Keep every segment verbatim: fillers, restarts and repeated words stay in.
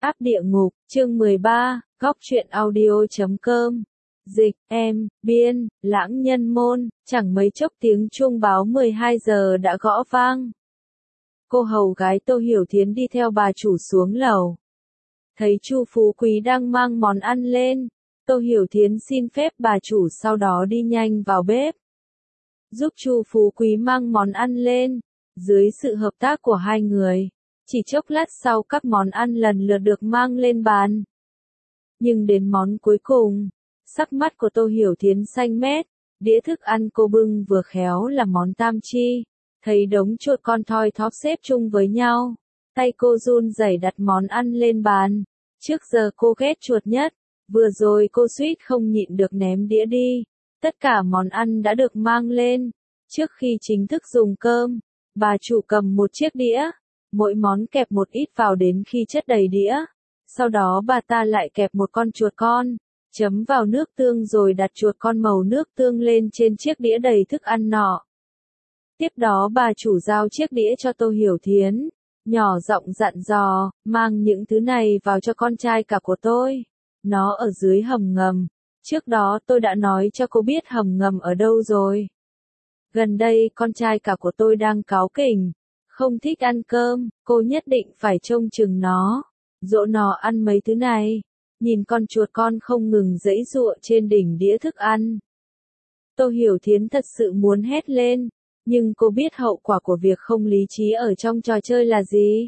Áp địa ngục, chương mười ba, góc truyện audio.com. Dịch, em, biên, lãng nhân môn, chẳng mấy chốc tiếng chuông báo mười hai giờ đã gõ vang. Cô hầu gái Tô Hiểu Thiến đi theo bà chủ xuống lầu. Thấy Chu Phú Quý đang mang món ăn lên, Tô Hiểu Thiến xin phép bà chủ sau đó đi nhanh vào bếp. Giúp Chu Phú Quý mang món ăn lên, dưới sự hợp tác của hai người. Chỉ chốc lát sau các món ăn lần lượt được mang lên bàn. Nhưng đến món cuối cùng, sắc mắt của Tô Hiểu Thiến xanh mét, đĩa thức ăn cô bưng vừa khéo là món tam chi, thấy đống chuột con thoi thóp xếp chung với nhau, tay cô run rẩy đặt món ăn lên bàn. Trước giờ cô ghét chuột nhất, vừa rồi cô suýt không nhịn được ném đĩa đi. Tất cả món ăn đã được mang lên. Trước khi chính thức dùng cơm, bà chủ cầm một chiếc đĩa, mỗi món kẹp một ít vào đến khi chất đầy đĩa. Sau đó bà ta lại kẹp một con chuột con, chấm vào nước tương rồi đặt chuột con màu nước tương lên trên chiếc đĩa đầy thức ăn nọ. Tiếp đó bà chủ giao chiếc đĩa cho Tô Hiểu Thiến, nhỏ giọng dặn dò, mang những thứ này vào cho con trai cả của tôi. Nó ở dưới hầm ngầm. Trước đó tôi đã nói cho cô biết hầm ngầm ở đâu rồi. Gần đây con trai cả của tôi đang cáu kỉnh, không thích ăn cơm, cô nhất định phải trông chừng nó, dỗ nó ăn mấy thứ này. Nhìn con chuột con không ngừng giãy giụa trên đỉnh đĩa thức ăn. Tô Hiểu Thiến thật sự muốn hét lên, nhưng cô biết hậu quả của việc không lý trí ở trong trò chơi là gì.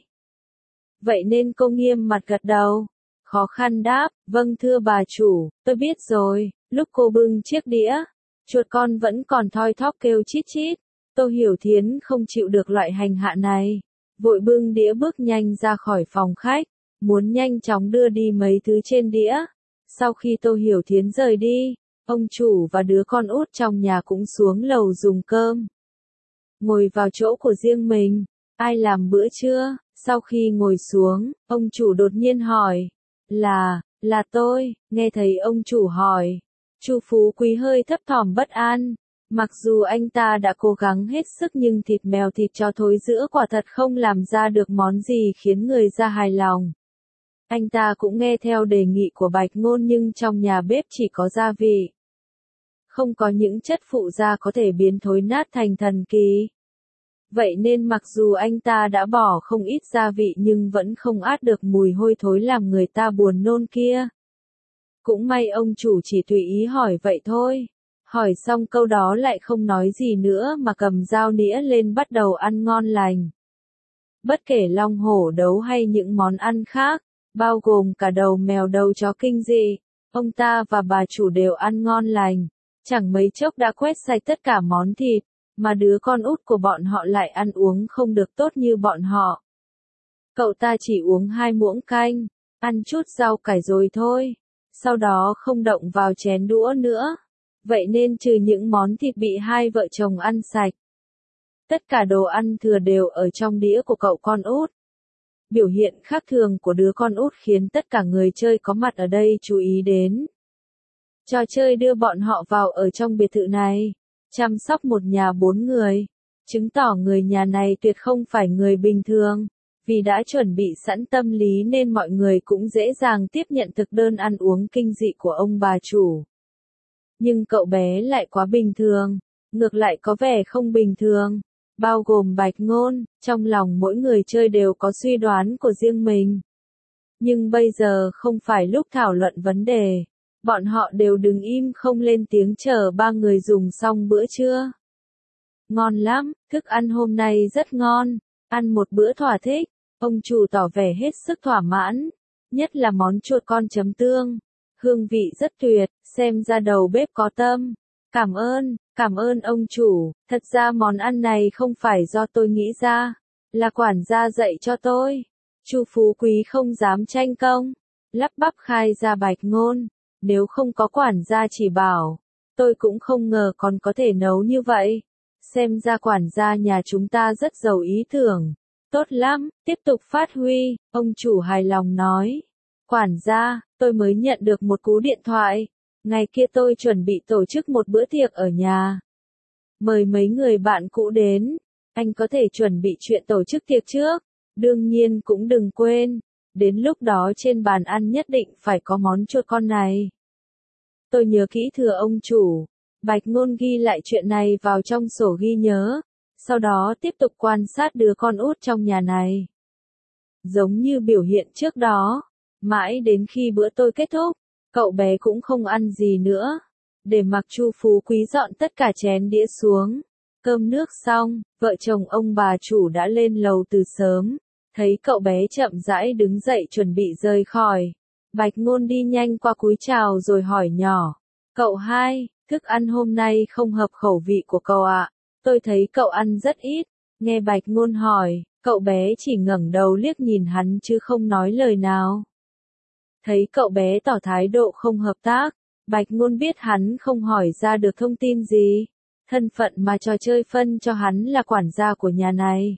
Vậy nên cô nghiêm mặt gật đầu, khó khăn đáp, vâng thưa bà chủ, tôi biết rồi. Lúc cô bưng chiếc đĩa, chuột con vẫn còn thoi thóp kêu chít chít. Tô Hiểu Thiến không chịu được loại hành hạ này, vội bưng đĩa bước nhanh ra khỏi phòng khách, muốn nhanh chóng đưa đi mấy thứ trên đĩa. Sau khi Tô Hiểu Thiến rời đi, ông chủ và đứa con út trong nhà cũng xuống lầu dùng cơm. Ngồi vào chỗ của riêng mình, ai làm bữa trưa? Sau khi ngồi xuống, ông chủ đột nhiên hỏi, là, là tôi. Nghe thấy ông chủ hỏi, Chu Phú Quý hơi thấp thỏm bất an. Mặc dù anh ta đã cố gắng hết sức nhưng thịt mèo thịt chó thối rữa quả thật không làm ra được món gì khiến người ra hài lòng. Anh ta cũng nghe theo đề nghị của Bạch Ngôn nhưng trong nhà bếp chỉ có gia vị. Không có những chất phụ gia có thể biến thối nát thành thần kỳ. Vậy nên mặc dù anh ta đã bỏ không ít gia vị nhưng vẫn không át được mùi hôi thối làm người ta buồn nôn kia. Cũng may ông chủ chỉ tùy ý hỏi vậy thôi. Hỏi xong câu đó lại không nói gì nữa mà cầm dao nĩa lên bắt đầu ăn ngon lành. Bất kể long hổ đấu hay những món ăn khác, bao gồm cả đầu mèo đầu chó kinh dị, ông ta và bà chủ đều ăn ngon lành. Chẳng mấy chốc đã quét sạch tất cả món thịt, mà đứa con út của bọn họ lại ăn uống không được tốt như bọn họ. Cậu ta chỉ uống hai muỗng canh, ăn chút rau cải rồi thôi, sau đó không động vào chén đũa nữa. Vậy nên trừ những món thịt bị hai vợ chồng ăn sạch, tất cả đồ ăn thừa đều ở trong đĩa của cậu con út. Biểu hiện khác thường của đứa con út khiến tất cả người chơi có mặt ở đây chú ý đến. Trò chơi đưa bọn họ vào ở trong biệt thự này, chăm sóc một nhà bốn người, chứng tỏ người nhà này tuyệt không phải người bình thường. Vì đã chuẩn bị sẵn tâm lý nên mọi người cũng dễ dàng tiếp nhận thực đơn ăn uống kinh dị của ông bà chủ. Nhưng cậu bé lại quá bình thường, ngược lại có vẻ không bình thường, bao gồm Bạch Ngôn. Trong lòng mỗi người chơi đều có suy đoán của riêng mình. Nhưng bây giờ không phải lúc thảo luận vấn đề, bọn họ đều đứng im không lên tiếng chờ ba người dùng xong bữa trưa. Ngon lắm, thức ăn hôm nay rất ngon, ăn một bữa thỏa thích, ông chủ tỏ vẻ hết sức thỏa mãn, nhất là món chuột con chấm tương. Hương vị rất tuyệt, xem ra đầu bếp có tâm. Cảm ơn, cảm ơn ông chủ, thật ra món ăn này không phải do tôi nghĩ ra, là quản gia dạy cho tôi. Chu Phú Quý không dám tranh công, lắp bắp khai ra Bạch Ngôn, nếu không có quản gia chỉ bảo, tôi cũng không ngờ còn có thể nấu như vậy. Xem ra quản gia nhà chúng ta rất giàu ý tưởng. Tốt lắm, tiếp tục phát huy, ông chủ hài lòng nói. Quản gia, tôi mới nhận được một cú điện thoại. Ngày kia tôi chuẩn bị tổ chức một bữa tiệc ở nhà. Mời mấy người bạn cũ đến. Anh có thể chuẩn bị chuyện tổ chức tiệc trước. Đương nhiên cũng đừng quên, Đến lúc đó trên bàn ăn nhất định phải có món chuột con này. Tôi nhớ kỹ thưa ông chủ. Bạch Ngôn ghi lại chuyện này vào trong sổ ghi nhớ, sau đó tiếp tục quan sát đứa con út trong nhà này. Giống như biểu hiện trước đó, mãi đến khi bữa tôi kết thúc, cậu bé cũng không ăn gì nữa. Để mặc Chu Phú Quý dọn tất cả chén đĩa xuống. Cơm nước xong, vợ chồng ông bà chủ đã lên lầu từ sớm. Thấy cậu bé chậm rãi đứng dậy chuẩn bị rời khỏi. Bạch Ngôn đi nhanh qua cúi chào rồi hỏi nhỏ. Cậu hai, thức ăn hôm nay không hợp khẩu vị của cậu ạ. Tôi thấy cậu ăn rất ít. Nghe Bạch Ngôn hỏi, cậu bé chỉ ngẩng đầu liếc nhìn hắn chứ không nói lời nào. Thấy cậu bé tỏ thái độ không hợp tác, Bạch Ngôn biết hắn không hỏi ra được thông tin gì. Thân phận mà trò chơi phân cho hắn là quản gia của nhà này.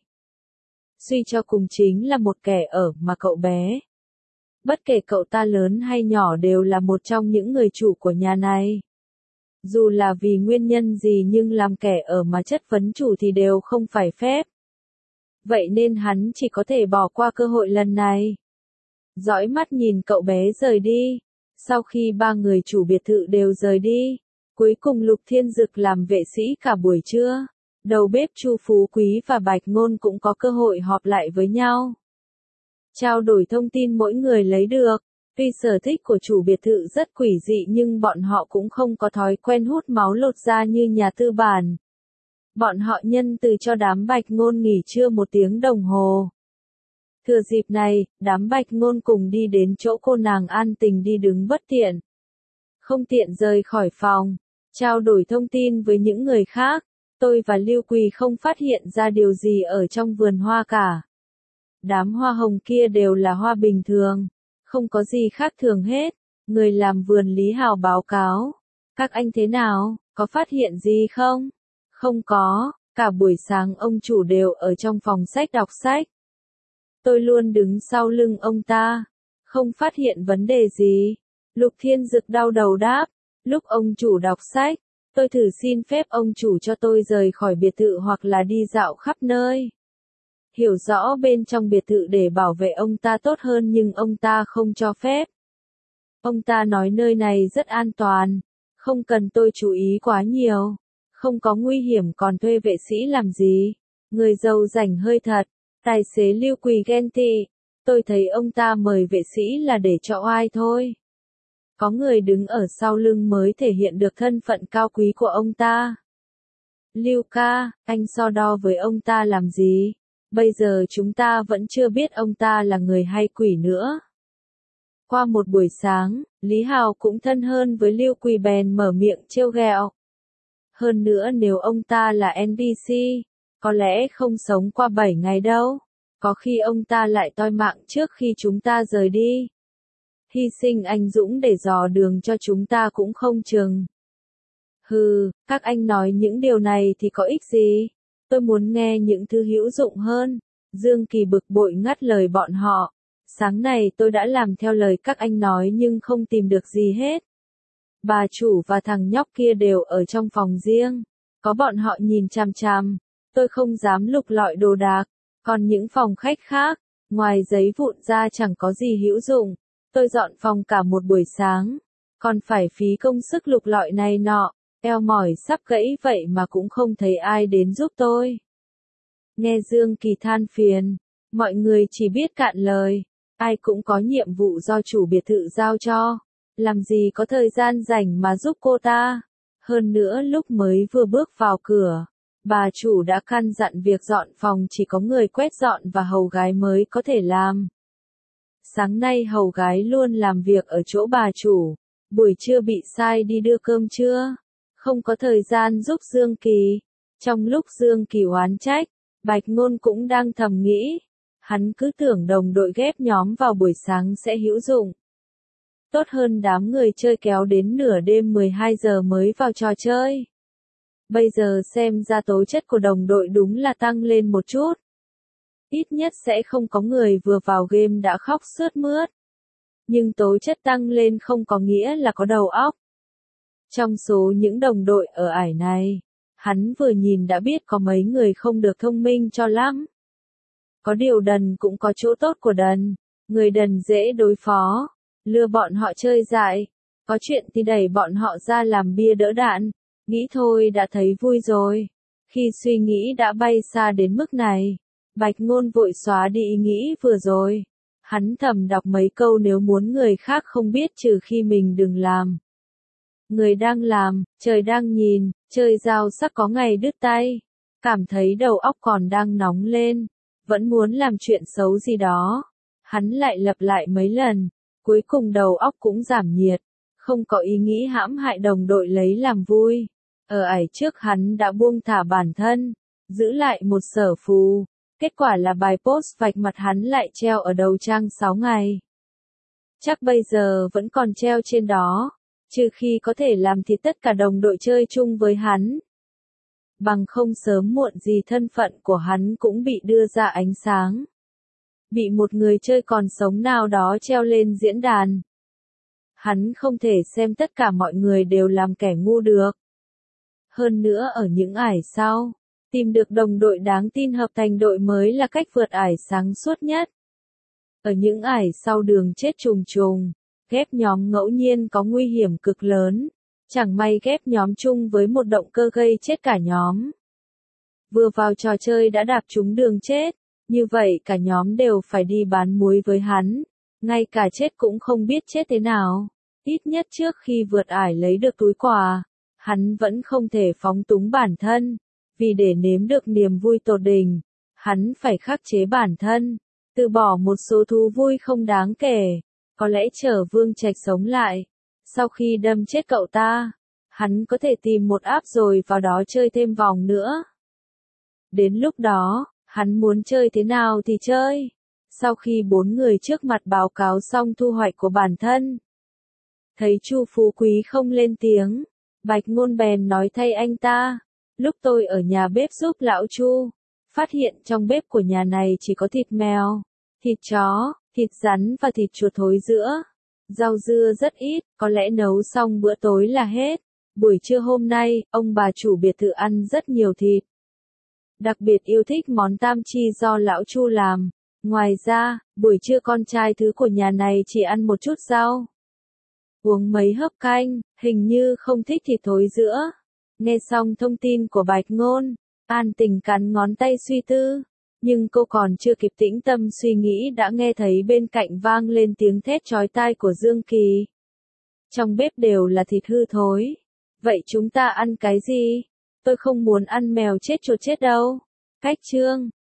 Suy cho cùng chính là một kẻ ở mà cậu bé. Bất kể cậu ta lớn hay nhỏ đều là một trong những người chủ của nhà này. Dù là vì nguyên nhân gì nhưng làm kẻ ở mà chất vấn chủ thì đều không phải phép. Vậy nên hắn chỉ có thể bỏ qua cơ hội lần này. Dõi mắt nhìn cậu bé rời đi. Sau khi ba người chủ biệt thự đều rời đi, cuối cùng Lục Thiên Dực làm vệ sĩ cả buổi trưa. Đầu bếp Chu Phú Quý và Bạch Ngôn cũng có cơ hội họp lại với nhau. Trao đổi thông tin mỗi người lấy được. Tuy sở thích của chủ biệt thự rất quỷ dị nhưng bọn họ cũng không có thói quen hút máu lột da như nhà tư bản. Bọn họ nhân từ cho đám Bạch Ngôn nghỉ trưa một tiếng đồng hồ. Thừa dịp này, đám Bạch Ngôn cùng đi đến chỗ cô nàng An Tình đi đứng bất tiện. Không tiện rời khỏi phòng, trao đổi thông tin với những người khác. Tôi và Lưu Quỳ không phát hiện ra điều gì ở trong vườn hoa cả. Đám hoa hồng kia đều là hoa bình thường, không có gì khác thường hết. Người làm vườn Lý Hào báo cáo. Các anh thế nào, có phát hiện gì không? Không có, cả buổi sáng ông chủ đều ở trong phòng sách đọc sách. Tôi luôn đứng sau lưng ông ta, không phát hiện vấn đề gì. Lục Thiên Dực đau đầu đáp, lúc ông chủ đọc sách, tôi thử xin phép ông chủ cho tôi rời khỏi biệt thự hoặc là đi dạo khắp nơi. Hiểu rõ bên trong biệt thự để bảo vệ ông ta tốt hơn nhưng ông ta không cho phép. Ông ta nói nơi này rất an toàn, không cần tôi chú ý quá nhiều, không có nguy hiểm còn thuê vệ sĩ làm gì. Người giàu rảnh hơi thật, tài xế Lưu Quỳ ghen tị, tôi thấy ông ta mời vệ sĩ là để cho oai thôi. Có người đứng ở sau lưng mới thể hiện được thân phận cao quý của ông ta. Lưu ca, anh so đo với ông ta làm gì? Bây giờ chúng ta vẫn chưa biết ông ta là người hay quỷ nữa. Qua một buổi sáng, Lý Hào cũng thân hơn với Lưu Quỳ bèn mở miệng trêu ghẹo. Hơn nữa nếu ông ta là en pê xê, có lẽ không sống qua bảy ngày đâu. Có khi ông ta lại toi mạng trước khi chúng ta rời đi. Hy sinh anh dũng để dò đường cho chúng ta cũng không chừng. Hừ, các anh nói những điều này thì có ích gì? Tôi muốn nghe những thứ hữu dụng hơn. Dương Kỳ bực bội ngắt lời bọn họ. Sáng này tôi đã làm theo lời các anh nói nhưng không tìm được gì hết. Bà chủ và thằng nhóc kia đều ở trong phòng riêng. Có bọn họ nhìn chằm chằm. Tôi không dám lục lọi đồ đạc. Còn những phòng khách khác, ngoài giấy vụn ra chẳng có gì hữu dụng. Tôi dọn phòng cả một buổi sáng. Còn phải phí công sức lục lọi này nọ. Eo mỏi sắp gãy vậy mà cũng không thấy ai đến giúp tôi. Nghe Dương Kỳ than phiền, mọi người chỉ biết cạn lời. Ai cũng có nhiệm vụ do chủ biệt thự giao cho. Làm gì có thời gian rảnh mà giúp cô ta. Hơn nữa lúc mới vừa bước vào cửa, bà chủ đã căn dặn việc dọn phòng chỉ có người quét dọn và hầu gái mới có thể làm. Sáng nay hầu gái luôn làm việc ở chỗ bà chủ. Buổi trưa bị sai đi đưa cơm trưa. Không có thời gian giúp Dương Kỳ. Trong lúc Dương Kỳ oán trách, Bạch Ngôn cũng đang thầm nghĩ. Hắn cứ tưởng đồng đội ghép nhóm vào buổi sáng sẽ hữu dụng. Tốt hơn đám người chơi kéo đến nửa đêm mười hai giờ mới vào trò chơi. Bây giờ xem ra tố chất của đồng đội đúng là tăng lên một chút. Ít nhất sẽ không có người vừa vào game đã khóc sướt mướt. Nhưng tố chất tăng lên không có nghĩa là có đầu óc. Trong số những đồng đội ở ải này, hắn vừa nhìn đã biết có mấy người không được thông minh cho lắm. Có điều đần cũng có chỗ tốt của đần. Người đần dễ đối phó, lừa bọn họ chơi dại, có chuyện thì đẩy bọn họ ra làm bia đỡ đạn, nghĩ thôi đã thấy vui rồi. Khi suy nghĩ đã bay xa đến mức này, Bạch Ngôn vội xóa đi ý nghĩ vừa rồi. Hắn thầm đọc mấy câu nếu muốn người khác không biết trừ khi mình đừng làm. Người đang làm, trời đang nhìn, chơi dao sắc có ngày đứt tay. Cảm thấy đầu óc còn đang nóng lên, vẫn muốn làm chuyện xấu gì đó. Hắn lại lặp lại mấy lần, cuối cùng đầu óc cũng giảm nhiệt, không có ý nghĩ hãm hại đồng đội lấy làm vui. Ở ải trước hắn đã buông thả bản thân, giữ lại một sở phù. Kết quả là bài post vạch mặt hắn lại treo ở đầu trang sáu ngày. Chắc bây giờ vẫn còn treo trên đó, trừ khi có thể làm thịt tất cả đồng đội chơi chung với hắn. Bằng không sớm muộn gì thân phận của hắn cũng bị đưa ra ánh sáng. Bị một người chơi còn sống nào đó treo lên diễn đàn. Hắn không thể xem tất cả mọi người đều làm kẻ ngu được. Hơn nữa ở những ải sau, tìm được đồng đội đáng tin hợp thành đội mới là cách vượt ải sáng suốt nhất. Ở những ải sau đường chết trùng trùng, ghép nhóm ngẫu nhiên có nguy hiểm cực lớn. Chẳng may ghép nhóm chung với một động cơ gây chết cả nhóm. Vừa vào trò chơi đã đạp trúng đường chết, như vậy cả nhóm đều phải đi bán muối với hắn. Ngay cả chết cũng không biết chết thế nào. Ít nhất trước khi vượt ải lấy được túi quà, hắn vẫn không thể phóng túng bản thân. Vì để nếm được niềm vui tột đỉnh, hắn phải khắc chế bản thân, từ bỏ một số thú vui không đáng kể. Có lẽ chờ Vương Trạch sống lại, sau khi đâm chết cậu ta, hắn có thể tìm một app rồi vào đó chơi thêm vòng nữa. Đến lúc đó, hắn muốn chơi thế nào thì chơi. Sau khi bốn người trước mặt báo cáo xong thu hoạch của bản thân, thấy Chu Phú Quý không lên tiếng, Bạch Ngôn bèn nói thay anh ta. Lúc tôi ở nhà bếp giúp lão Chu, phát hiện trong bếp của nhà này chỉ có thịt mèo, thịt chó, thịt rắn và thịt chuột thối giữa. Rau dưa rất ít, có lẽ nấu xong bữa tối là hết. Buổi trưa hôm nay, ông bà chủ biệt thự ăn rất nhiều thịt. Đặc biệt yêu thích món tam chi do lão Chu làm. Ngoài ra, buổi trưa con trai thứ của nhà này chỉ ăn một chút rau, uống mấy hớp canh, hình như không thích thịt thối giữa. Nghe xong thông tin của Bạch Ngôn, An Tình cắn ngón tay suy tư. Nhưng cô còn chưa kịp tĩnh tâm suy nghĩ đã nghe thấy bên cạnh vang lên tiếng thét chói tai của Dương Kỳ. Trong bếp đều là thịt hư thối. Vậy chúng ta ăn cái gì? Tôi không muốn ăn mèo chết chuột chết đâu. Cách chương